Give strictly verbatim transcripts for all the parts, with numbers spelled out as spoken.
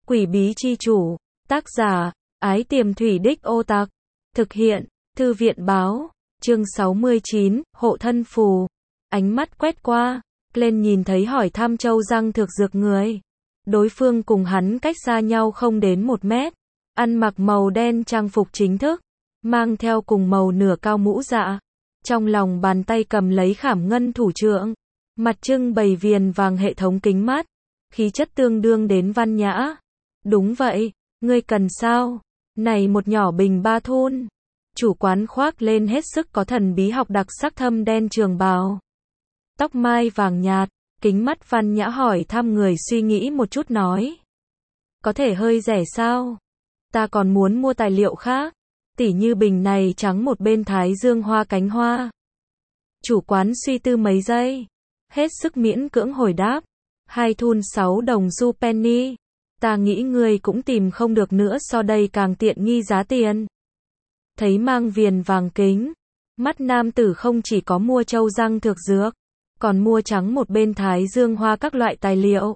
Quỷ bí chi chủ, tác giả, Ái Tiềm Thủy Đích Ô Tặc, thực hiện, Thư viện báo, chương sáu mươi chín, hộ thân phù. Ánh mắt quét qua, lên nhìn thấy hỏi thăm Châu Răng Thực Dược người. Đối phương cùng hắn cách xa nhau không đến một mét, ăn mặc màu đen trang phục chính thức, mang theo cùng màu nửa cao mũ dạ. Trong lòng bàn tay cầm lấy khảm ngân thủ trượng, mặt trưng bày viền vàng hệ thống kính mắt, khí chất tương đương đến văn nhã. Đúng vậy, ngươi cần sao? Này một nhỏ bình ba thun. Chủ quán khoác lên hết sức có thần bí học đặc sắc thâm đen trường bào. Tóc mai vàng nhạt, kính mắt văn nhã hỏi thăm người suy nghĩ một chút nói. Có thể hơi rẻ sao? Ta còn muốn mua tài liệu khác, tỉ như bình này trắng một bên thái dương hoa cánh hoa. Chủ quán suy tư mấy giây, hết sức miễn cưỡng hồi đáp. Hai thun sáu đồng xu penny. Ta nghĩ ngươi cũng tìm không được nữa so đây càng tiện nghi giá tiền. Thấy mang viền vàng kính, mắt nam tử không chỉ có mua Châu Răng Thực Dược, còn mua trắng một bên thái dương hoa các loại tài liệu.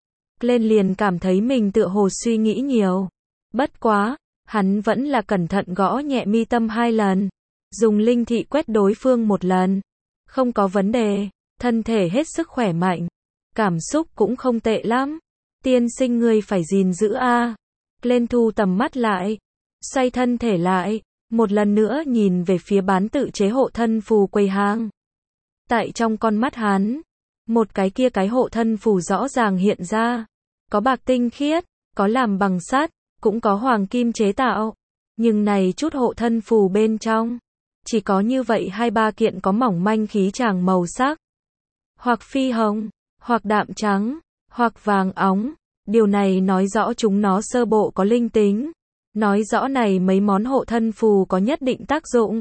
Lên liền cảm thấy mình tựa hồ suy nghĩ nhiều. Bất quá, hắn vẫn là cẩn thận gõ nhẹ mi tâm hai lần, dùng linh thị quét đối phương một lần. Không có vấn đề, thân thể hết sức khỏe mạnh, cảm xúc cũng không tệ lắm. Tiên sinh ngươi phải gìn giữ a. Lên thu tầm mắt lại, xoay thân thể lại, một lần nữa nhìn về phía bán tự chế hộ thân phù quầy hàng. Tại trong con mắt hắn, một cái kia cái hộ thân phù rõ ràng hiện ra, có bạc tinh khiết, có làm bằng sắt, cũng có hoàng kim chế tạo, nhưng này chút hộ thân phù bên trong, chỉ có như vậy hai ba kiện có mỏng manh khí chàng màu sắc, hoặc phi hồng, hoặc đạm trắng, hoặc vàng óng. Điều này nói rõ chúng nó sơ bộ có linh tính, nói rõ này mấy món hộ thân phù có nhất định tác dụng.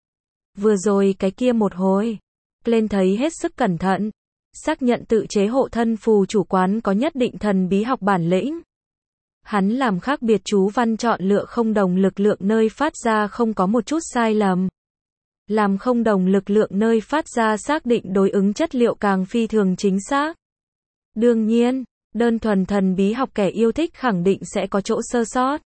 Vừa rồi cái kia một hồi, lên thấy hết sức cẩn thận, xác nhận tự chế hộ thân phù chủ quán có nhất định thần bí học bản lĩnh. Hắn làm khác biệt chú văn chọn lựa không đồng lực lượng nơi phát ra không có một chút sai lầm. Làm không đồng lực lượng nơi phát ra xác định đối ứng chất liệu càng phi thường chính xác. Đương nhiên, đơn thuần thần bí học kẻ yêu thích khẳng định sẽ có chỗ sơ sót.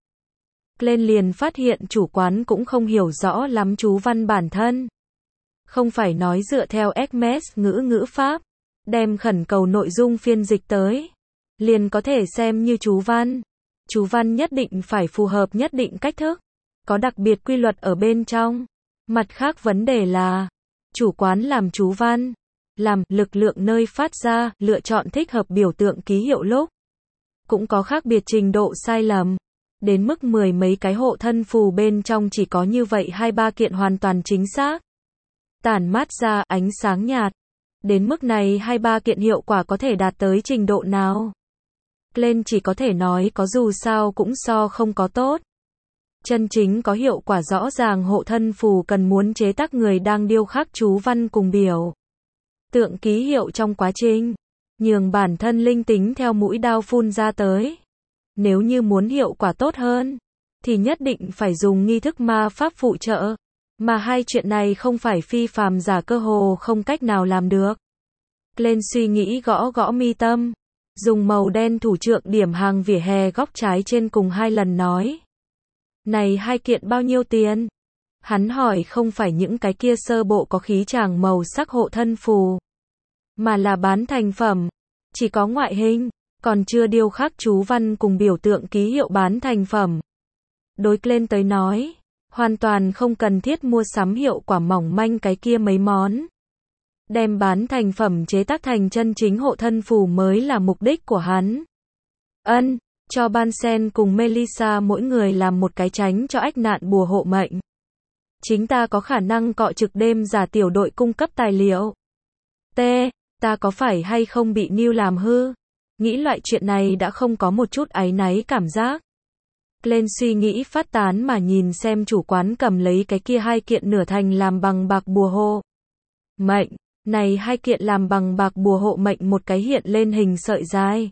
Lên liền phát hiện chủ quán cũng không hiểu rõ lắm chú văn bản thân. Không phải nói dựa theo Hermes ngữ ngữ pháp, đem khẩn cầu nội dung phiên dịch tới, liền có thể xem như chú văn. Chú văn nhất định phải phù hợp nhất định cách thức, có đặc biệt quy luật ở bên trong. Mặt khác vấn đề là, chủ quán làm chú văn, làm lực lượng nơi phát ra, lựa chọn thích hợp biểu tượng ký hiệu lúc, cũng có khác biệt trình độ sai lầm. Đến mức mười mấy cái hộ thân phù bên trong chỉ có như vậy hai ba kiện hoàn toàn chính xác, tản mát ra ánh sáng nhạt. Đến mức này hai ba kiện hiệu quả có thể đạt tới trình độ nào? Lên chỉ có thể nói có dù sao cũng so không có tốt. Chân chính có hiệu quả rõ ràng hộ thân phù cần muốn chế tác người đang điêu khắc chú văn cùng biểu tượng ký hiệu trong quá trình, nhường bản thân linh tính theo mũi đao phun ra tới. Nếu như muốn hiệu quả tốt hơn, thì nhất định phải dùng nghi thức ma pháp phụ trợ, mà hai chuyện này không phải phi phàm giả cơ hồ không cách nào làm được. Lên suy nghĩ gõ gõ mi tâm, dùng màu đen thủ trượng điểm hàng vỉa hè góc trái trên cùng hai lần nói. Này hai kiện bao nhiêu tiền? Hắn hỏi không phải những cái kia sơ bộ có khí chàng màu sắc hộ thân phù, mà là bán thành phẩm, chỉ có ngoại hình, còn chưa điêu khắc chú văn cùng biểu tượng ký hiệu bán thành phẩm. Đối lên tới nói, hoàn toàn không cần thiết mua sắm hiệu quả mỏng manh cái kia mấy món. Đem bán thành phẩm chế tác thành chân chính hộ thân phù mới là mục đích của hắn. Ân, cho Bansen cùng Melissa mỗi người làm một cái tránh cho ách nạn bùa hộ mệnh. Chính ta có khả năng cọ trực đêm giả tiểu đội cung cấp tài liệu. T, ta có phải hay không bị New làm hư? Nghĩ loại chuyện này đã không có một chút áy náy cảm giác. Lên suy nghĩ phát tán mà nhìn xem chủ quán cầm lấy cái kia hai kiện nửa thành làm bằng bạc bùa hộ mệnh. Này hai kiện làm bằng bạc bùa hộ mệnh một cái hiện lên hình sợi dài.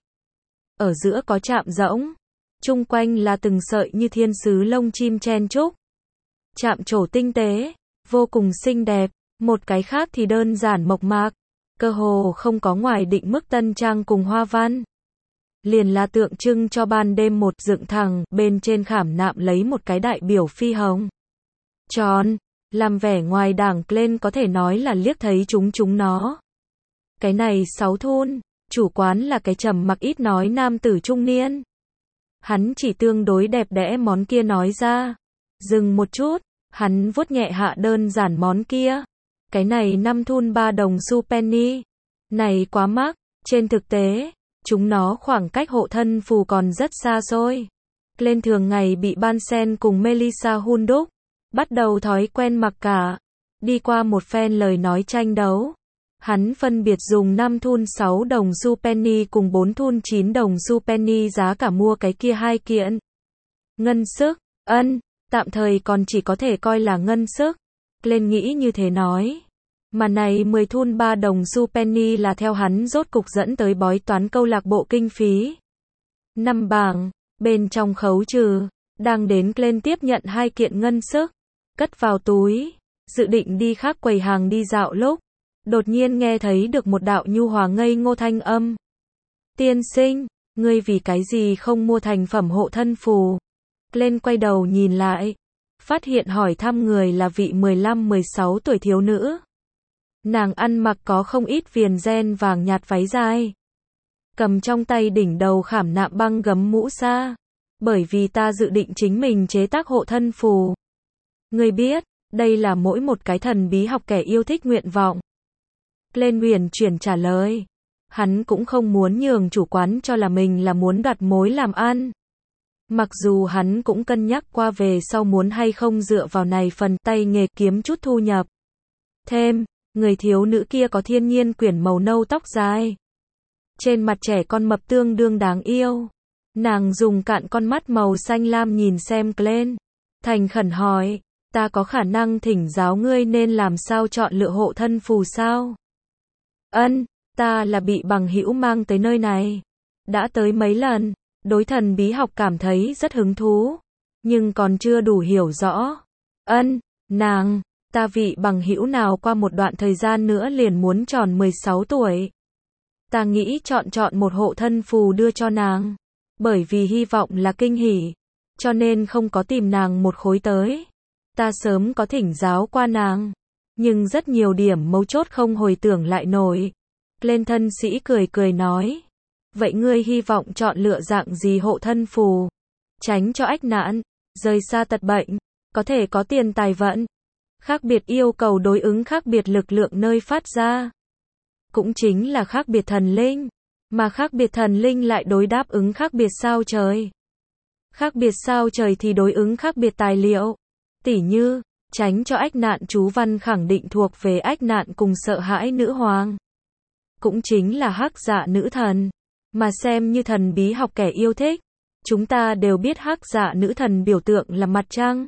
Ở giữa có chạm rỗng. Chung quanh là từng sợi như thiên sứ lông chim chen chúc. Chạm trổ tinh tế, vô cùng xinh đẹp. Một cái khác thì đơn giản mộc mạc, cơ hồ không có ngoài định mức tân trang cùng hoa văn. liền là tượng trưng cho ban đêm một dựng thẳng, bên trên khảm nạm lấy một cái đại biểu phi hồng. Tròn, làm vẻ ngoài đảng lên có thể nói là liếc thấy chúng chúng nó. Cái này sáu thun, chủ quán là cái trầm mặc ít nói nam tử trung niên. Hắn chỉ tương đối đẹp đẽ món kia nói ra. Dừng một chút, hắn vuốt nhẹ hạ đơn giản món kia. Cái này năm thun ba đồng xu penny. Này quá mắc, trên thực tế, chúng nó khoảng cách hộ thân phù còn rất xa xôi. Lên thường ngày bị Bansen cùng Melissa hun đúc, bắt đầu thói quen mặc cả. Đi qua một phen lời nói tranh đấu, hắn phân biệt dùng năm thun sáu đồng xu penny cùng bốn thun chín đồng xu penny giá cả mua cái kia hai kiện. Ngân sức, ân, tạm thời còn chỉ có thể coi là ngân sức. Lên nghĩ như thế nói. Mà này mười thun ba đồng xu penny là theo hắn rốt cục dẫn tới bói toán câu lạc bộ kinh phí. Năm bảng, bên trong khấu trừ, đang đến lên tiếp nhận hai kiện ngân sức, cất vào túi, dự định đi khác quầy hàng đi dạo lúc. Đột nhiên nghe thấy được một đạo nhu hòa ngây ngô thanh âm. Tiên sinh, ngươi vì cái gì không mua thành phẩm hộ thân phù? Lên quay đầu nhìn lại, phát hiện hỏi thăm người là vị mười lăm mười sáu tuổi thiếu nữ. Nàng ăn mặc có không ít viền ren vàng nhạt váy dài. Cầm trong tay đỉnh đầu khảm nạm băng gấm mũ sa. Bởi vì ta dự định chính mình chế tác hộ thân phù. Ngươi biết, đây là mỗi một cái thần bí học kẻ yêu thích nguyện vọng. Lên huyền chuyển trả lời. Hắn cũng không muốn nhường chủ quán cho là mình là muốn đoạt mối làm ăn. Mặc dù hắn cũng cân nhắc qua về sau muốn hay không dựa vào này phần tay nghề kiếm chút thu nhập. Thêm, người thiếu nữ kia có thiên nhiên quyển màu nâu tóc dài. Trên mặt trẻ con mập tương đương đáng yêu. Nàng dùng cạn con mắt màu xanh lam nhìn xem Glenn. Thành khẩn hỏi, ta có khả năng thỉnh giáo ngươi nên làm sao chọn lựa hộ thân phù sao? Ân, ta là bị bằng hữu mang tới nơi này. Đã tới mấy lần, đối thần bí học cảm thấy rất hứng thú. Nhưng còn chưa đủ hiểu rõ. Ân, nàng, ta vị bằng hữu nào qua một đoạn thời gian nữa liền muốn tròn mười sáu tuổi. Ta nghĩ chọn chọn một hộ thân phù đưa cho nàng. Bởi vì hy vọng là kinh hỉ. Cho nên không có tìm nàng một khối tới. Ta sớm có thỉnh giáo qua nàng. Nhưng rất nhiều điểm mấu chốt không hồi tưởng lại nổi. Lên thân sĩ cười cười nói. Vậy ngươi hy vọng chọn lựa dạng gì hộ thân phù? Tránh cho ách nạn, rời xa tật bệnh, có thể có tiền tài vận. Khác biệt yêu cầu đối ứng khác biệt lực lượng nơi phát ra. Cũng chính là khác biệt thần linh. Mà khác biệt thần linh lại đối đáp ứng khác biệt sao trời. Khác biệt sao trời thì đối ứng khác biệt tài liệu. Tỉ như, tránh cho ách nạn chú văn khẳng định thuộc về ách nạn cùng sợ hãi nữ hoàng. Cũng chính là hắc dạ nữ thần. Mà xem như thần bí học kẻ yêu thích. Chúng ta đều biết hắc dạ nữ thần biểu tượng là mặt trăng.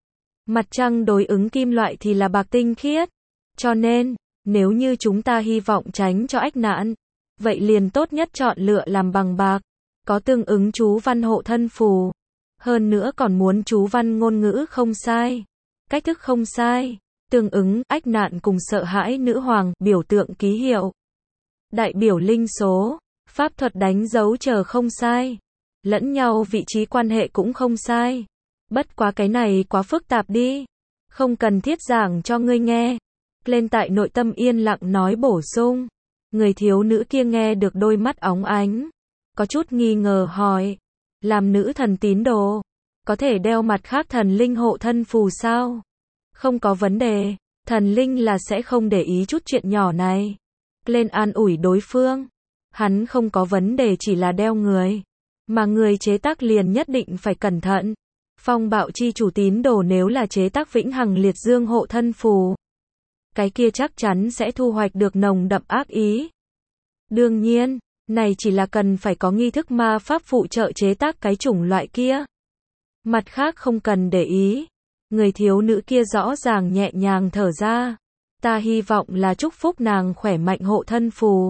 Mặt trăng đối ứng kim loại thì là bạc tinh khiết. Cho nên, nếu như chúng ta hy vọng tránh cho ách nạn, vậy liền tốt nhất chọn lựa làm bằng bạc. Có tương ứng chú văn hộ thân phù. Hơn nữa còn muốn chú văn ngôn ngữ không sai. Cách thức không sai. Tương ứng ách nạn cùng sợ hãi nữ hoàng biểu tượng ký hiệu. Đại biểu linh số. Pháp thuật đánh dấu chờ không sai. Lẫn nhau vị trí quan hệ cũng không sai. Bất quá cái này quá phức tạp đi. Không cần thiết giảng cho ngươi nghe. Lên tại nội tâm yên lặng nói bổ sung. Người thiếu nữ kia nghe được đôi mắt óng ánh. Có chút nghi ngờ hỏi. Làm nữ thần tín đồ. Có thể đeo mặt khác thần linh hộ thân phù sao? Không có vấn đề. Thần linh là sẽ không để ý chút chuyện nhỏ này. Lên an ủi đối phương. Hắn không có vấn đề chỉ là đeo người. Mà người chế tác liền nhất định phải cẩn thận. Phong bạo chi chủ tín đồ nếu là chế tác vĩnh hằng liệt dương hộ thân phù. Cái kia chắc chắn sẽ thu hoạch được nồng đậm ác ý. Đương nhiên, này chỉ là cần phải có nghi thức ma pháp phụ trợ chế tác cái chủng loại kia. Mặt khác không cần để ý. Người thiếu nữ kia rõ ràng nhẹ nhàng thở ra. Ta hy vọng là chúc phúc nàng khỏe mạnh hộ thân phù.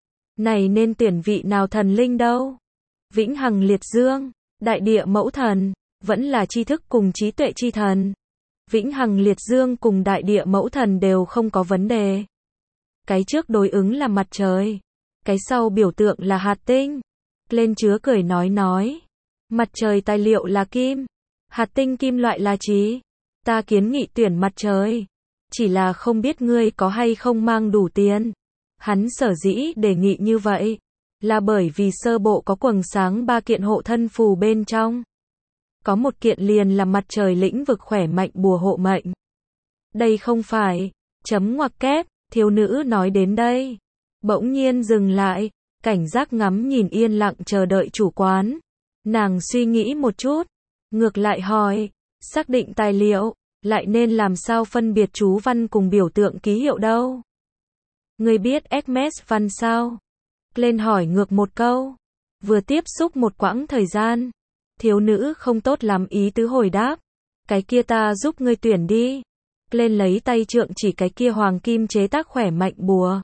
Này nên tuyển vị nào thần linh đâu? Vĩnh hằng liệt dương, đại địa mẫu thần, vẫn là tri thức cùng trí tuệ chi thần. Vĩnh hằng liệt dương cùng đại địa mẫu thần đều không có vấn đề. Cái trước đối ứng là mặt trời. Cái sau biểu tượng là hạt tinh. Lên chứa cười nói nói. Mặt trời tài liệu là kim. Hạt tinh kim loại là trí. Ta kiến nghị tuyển mặt trời. Chỉ là không biết ngươi có hay không mang đủ tiền. Hắn sở dĩ đề nghị như vậy. Là bởi vì sơ bộ có quầng sáng ba kiện hộ thân phù bên trong. Có một kiện liền là mặt trời lĩnh vực khỏe mạnh bùa hộ mệnh. Đây không phải. Chấm ngoặc kép. Thiếu nữ nói đến đây. Bỗng nhiên dừng lại. Cảnh giác ngắm nhìn yên lặng chờ đợi chủ quán. Nàng suy nghĩ một chút. Ngược lại hỏi. Xác định tài liệu. Lại nên làm sao phân biệt chú văn cùng biểu tượng ký hiệu đâu? Ngươi biết Hermes văn sao? Lên hỏi ngược một câu. Vừa tiếp xúc một quãng thời gian. Thiếu nữ không tốt lắm ý tứ hồi đáp. Cái kia ta giúp ngươi tuyển đi. Lên lấy tay trượng chỉ cái kia hoàng kim chế tác khỏe mạnh bùa.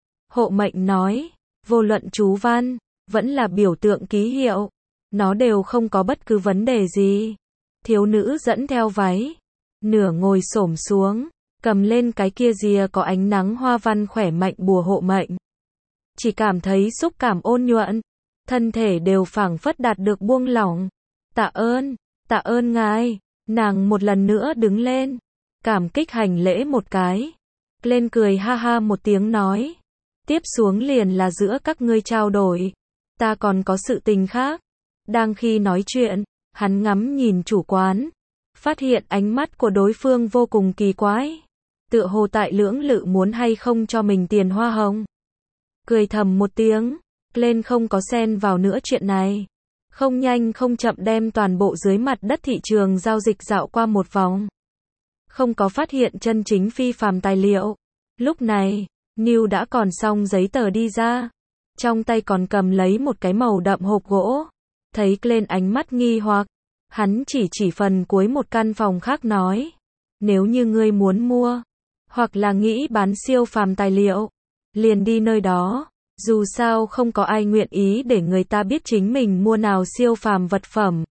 Hộ mệnh nói. Vô luận chú văn. Vẫn là biểu tượng ký hiệu. Nó đều không có bất cứ vấn đề gì. Thiếu nữ dẫn theo váy. Nửa ngồi xổm xuống. Cầm lên cái kia rìa có ánh nắng hoa văn khỏe mạnh bùa hộ mệnh. Chỉ cảm thấy xúc cảm ôn nhuận. Thân thể đều phảng phất đạt được buông lỏng. Tạ ơn, tạ ơn ngài. Nàng một lần nữa đứng lên. Cảm kích hành lễ một cái. Lên cười ha ha một tiếng nói. Tiếp xuống liền là giữa các ngươi trao đổi. Ta còn có sự tình khác. Đang khi nói chuyện, hắn ngắm nhìn chủ quán. Phát hiện ánh mắt của đối phương vô cùng kỳ quái. Tựa hồ tại lưỡng lự muốn hay không cho mình tiền hoa hồng. Cười thầm một tiếng. Lên không có xen vào nữa chuyện này. Không nhanh không chậm đem toàn bộ dưới mặt đất thị trường giao dịch dạo qua một vòng. Không có phát hiện chân chính phi phàm tài liệu. Lúc này, Neil đã còn xong giấy tờ đi ra. Trong tay còn cầm lấy một cái màu đậm hộp gỗ. Thấy lên ánh mắt nghi hoặc. Hắn chỉ chỉ phần cuối một căn phòng khác nói. Nếu như ngươi muốn mua. Hoặc là nghĩ bán siêu phàm tài liệu. Liền đi nơi đó. Dù sao không có ai nguyện ý để người ta biết chính mình mua nào siêu phàm vật phẩm.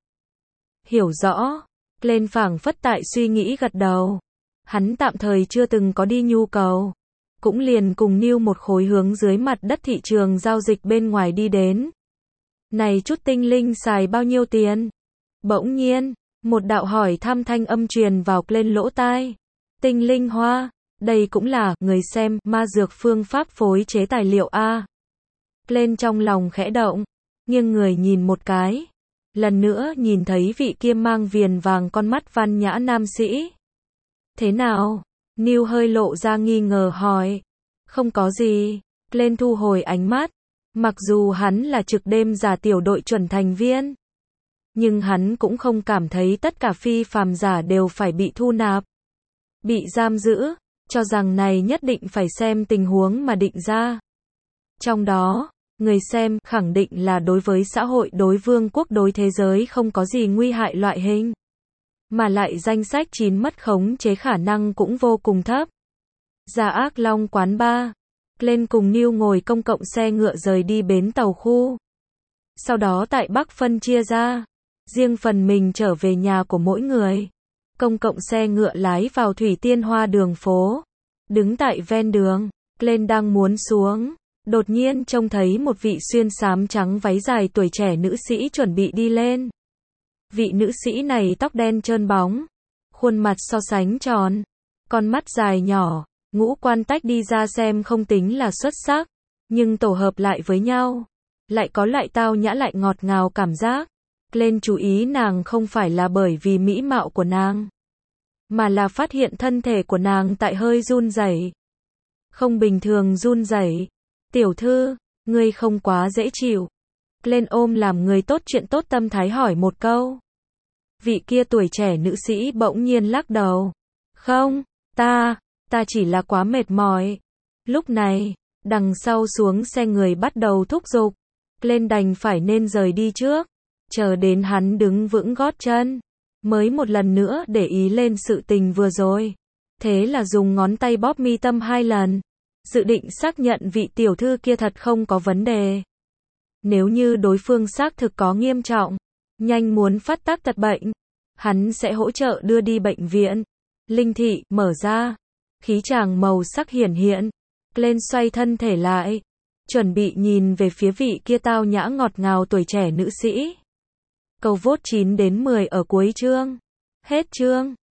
Hiểu rõ. Lên phảng phất tại suy nghĩ gật đầu. Hắn tạm thời chưa từng có đi nhu cầu. Cũng liền cùng Neil một khối hướng dưới mặt đất thị trường giao dịch bên ngoài đi đến. Này chút tinh linh xài bao nhiêu tiền? Bỗng nhiên, một đạo hỏi thăm thanh âm truyền vào lên lỗ tai. Tinh linh hoa, đây cũng là, người xem, ma dược phương pháp phối chế tài liệu A. Lên trong lòng khẽ động, nghiêng người nhìn một cái. Lần nữa nhìn thấy vị kia mang viền vàng con mắt văn nhã nam sĩ. Thế nào? Neil hơi lộ ra nghi ngờ hỏi. Không có gì. Lên thu hồi ánh mắt. Mặc dù hắn là trực đêm giả tiểu đội chuẩn thành viên. Nhưng hắn cũng không cảm thấy tất cả phi phàm giả đều phải bị thu nạp. Bị giam giữ. Cho rằng này nhất định phải xem tình huống mà định ra. Trong đó, người xem khẳng định là đối với xã hội đối vương quốc đối thế giới không có gì nguy hại loại hình. Mà lại danh sách chín mất khống chế khả năng cũng vô cùng thấp. Ra Ác Long quán bar. Lên cùng Neil ngồi công cộng xe ngựa rời đi bến tàu khu. Sau đó tại Bắc phân chia ra. Riêng phần mình trở về nhà của mỗi người. Công cộng xe ngựa lái vào Thủy Tiên Hoa đường phố. Đứng tại ven đường. Lên đang muốn xuống. Đột nhiên trông thấy một vị xuyên xám trắng váy dài tuổi trẻ nữ sĩ chuẩn bị đi lên. Vị nữ sĩ này tóc đen trơn bóng. Khuôn mặt so sánh tròn. Con mắt dài nhỏ. Ngũ quan tách đi ra xem không tính là xuất sắc. Nhưng tổ hợp lại với nhau. Lại có lại tao nhã lại ngọt ngào cảm giác. Lên chú ý nàng không phải là bởi vì mỹ mạo của nàng. Mà là phát hiện thân thể của nàng tại hơi run rẩy. Không bình thường run rẩy. Tiểu thư, ngươi không quá dễ chịu. Lên ôm làm người tốt chuyện tốt tâm thái hỏi một câu. Vị kia tuổi trẻ nữ sĩ bỗng nhiên lắc đầu. Không, ta, ta chỉ là quá mệt mỏi. Lúc này, đằng sau xuống xe người bắt đầu thúc giục. Lên đành phải nên rời đi trước. Chờ đến hắn đứng vững gót chân. Mới một lần nữa để ý lên sự tình vừa rồi. Thế là dùng ngón tay bóp mi tâm hai lần. Dự định xác nhận vị tiểu thư kia thật không có vấn đề. Nếu như đối phương xác thực có nghiêm trọng, nhanh muốn phát tác tật bệnh, hắn sẽ hỗ trợ đưa đi bệnh viện. Linh thị mở ra, khí tràng màu sắc hiển hiện, lên xoay thân thể lại, chuẩn bị nhìn về phía vị kia tao nhã ngọt ngào tuổi trẻ nữ sĩ. Câu vote chín đến mười ở cuối chương. Hết chương.